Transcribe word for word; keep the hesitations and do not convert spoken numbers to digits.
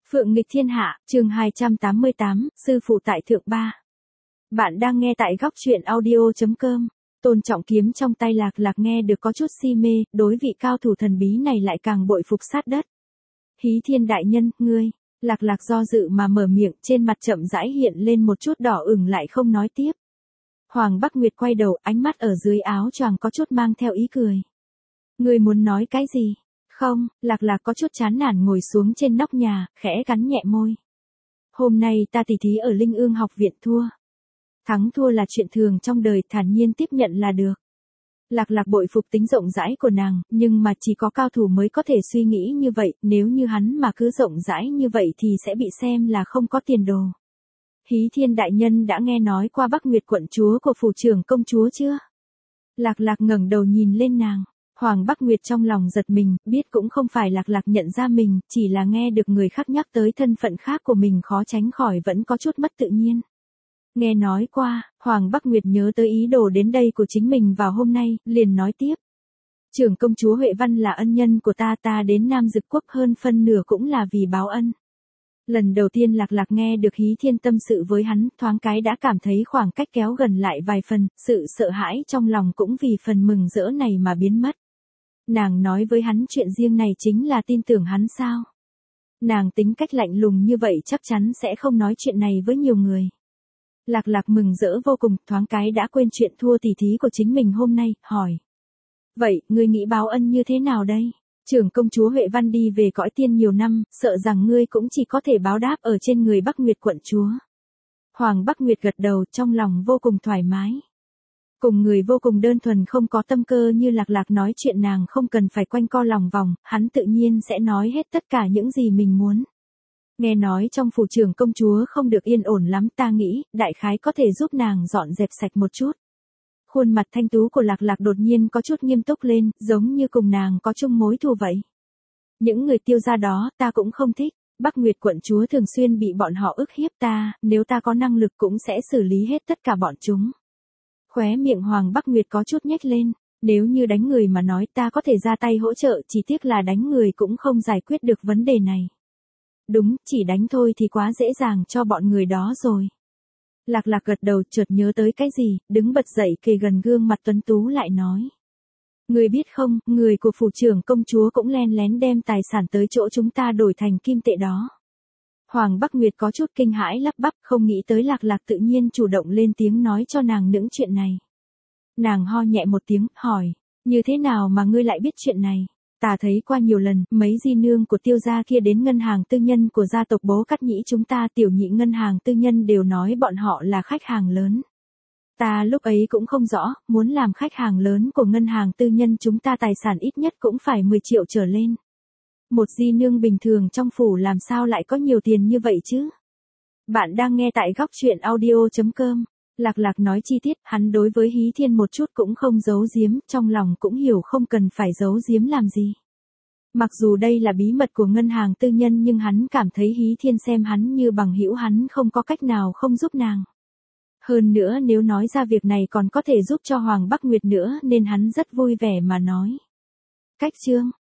Phượng nghịch thiên hạ, chương hai trăm tám mươi tám, sư phụ tại thượng ba. Bạn đang nghe tại góc truyện audio chấm com. Tôn Trọng kiếm trong tay Lạc Lạc nghe được có chút si mê, đối vị cao thủ thần bí này lại càng bội phục sát đất. Hí Thiên đại nhân, ngươi. Lạc Lạc do dự mà mở miệng, trên mặt chậm rãi hiện lên một chút đỏ ửng lại không nói tiếp. Hoàng Bắc Nguyệt quay đầu, ánh mắt ở dưới áo choàng có chút mang theo ý cười. Ngươi muốn nói cái gì? Không, Lạc Lạc có chút chán nản ngồi xuống trên nóc nhà, khẽ cắn nhẹ môi. Hôm nay ta tỉ thí ở Linh Ương học viện thua. Thắng thua là chuyện thường trong đời, thản nhiên tiếp nhận là được. Lạc Lạc bội phục tính rộng rãi của nàng, nhưng mà chỉ có cao thủ mới có thể suy nghĩ như vậy, nếu như hắn mà cứ rộng rãi như vậy thì sẽ bị xem là không có tiền đồ. Hí Thiên đại nhân đã nghe nói qua Bắc Nguyệt quận chúa của phủ trưởng công chúa chưa? Lạc Lạc ngẩng đầu nhìn lên nàng. Hoàng Bắc Nguyệt trong lòng giật mình, biết cũng không phải Lạc Lạc nhận ra mình, chỉ là nghe được người khác nhắc tới thân phận khác của mình khó tránh khỏi vẫn có chút mất tự nhiên. Nghe nói qua, Hoàng Bắc Nguyệt nhớ tới ý đồ đến đây của chính mình vào hôm nay, liền nói tiếp. Trưởng công chúa Huệ Văn là ân nhân của ta, ta đến Nam Dực Quốc hơn phân nửa cũng là vì báo ân. Lần đầu tiên Lạc Lạc nghe được Hí Thiên tâm sự với hắn, thoáng cái đã cảm thấy khoảng cách kéo gần lại vài phần, sự sợ hãi trong lòng cũng vì phần mừng rỡ này mà biến mất. Nàng nói với hắn chuyện riêng này chính là tin tưởng hắn sao? Nàng tính cách lạnh lùng như vậy chắc chắn sẽ không nói chuyện này với nhiều người. Lạc Lạc mừng rỡ vô cùng, thoáng cái đã quên chuyện thua tỉ thí của chính mình hôm nay, hỏi. Vậy, ngươi nghĩ báo ân như thế nào đây? Trưởng công chúa Huệ Văn đi về cõi tiên nhiều năm, sợ rằng ngươi cũng chỉ có thể báo đáp ở trên người Bắc Nguyệt quận chúa. Hoàng Bắc Nguyệt gật đầu, trong lòng vô cùng thoải mái. Cùng người vô cùng đơn thuần không có tâm cơ như Lạc Lạc nói chuyện nàng không cần phải quanh co lòng vòng, hắn tự nhiên sẽ nói hết tất cả những gì mình muốn. Nghe nói trong phủ trưởng công chúa không được yên ổn lắm, ta nghĩ, đại khái có thể giúp nàng dọn dẹp sạch một chút. Khuôn mặt thanh tú của Lạc Lạc đột nhiên có chút nghiêm túc lên, giống như cùng nàng có chung mối thù vậy. Những người Tiêu gia đó, ta cũng không thích. Bắc Nguyệt quận chúa thường xuyên bị bọn họ ức hiếp ta, nếu ta có năng lực cũng sẽ xử lý hết tất cả bọn chúng. Khóe miệng Hoàng Bắc Nguyệt có chút nhếch lên, nếu như đánh người mà nói ta có thể ra tay hỗ trợ, chỉ tiếc là đánh người cũng không giải quyết được vấn đề này. Đúng, chỉ đánh thôi thì quá dễ dàng cho bọn người đó rồi. Lạc Lạc gật đầu, chợt nhớ tới cái gì, đứng bật dậy kề gần gương mặt tuấn tú lại nói. Người biết không, người của phủ trưởng công chúa cũng len lén đem tài sản tới chỗ chúng ta đổi thành kim tệ đó. Hoàng Bắc Nguyệt có chút kinh hãi lắp bắp, không nghĩ tới Lạc Lạc tự nhiên chủ động lên tiếng nói cho nàng những chuyện này. Nàng ho nhẹ một tiếng, hỏi, như thế nào mà ngươi lại biết chuyện này? Ta thấy qua nhiều lần, mấy di nương của Tiêu gia kia đến ngân hàng tư nhân của gia tộc Bố Cát Nhĩ chúng ta, tiểu nhị ngân hàng tư nhân đều nói bọn họ là khách hàng lớn. Ta lúc ấy cũng không rõ, muốn làm khách hàng lớn của ngân hàng tư nhân chúng ta tài sản ít nhất cũng phải mười triệu trở lên. Một di nương bình thường trong phủ làm sao lại có nhiều tiền như vậy chứ? Bạn đang nghe tại góc truyện audio chấm com. Lạc Lạc nói chi tiết, hắn đối với Hí Thiên một chút cũng không giấu giếm, trong lòng cũng hiểu không cần phải giấu giếm làm gì. Mặc dù đây là bí mật của ngân hàng tư nhân nhưng hắn cảm thấy Hí Thiên xem hắn như bằng hữu, hắn không có cách nào không giúp nàng. Hơn nữa nếu nói ra việc này còn có thể giúp cho Hoàng Bắc Nguyệt nữa nên hắn rất vui vẻ mà nói. Cách chương,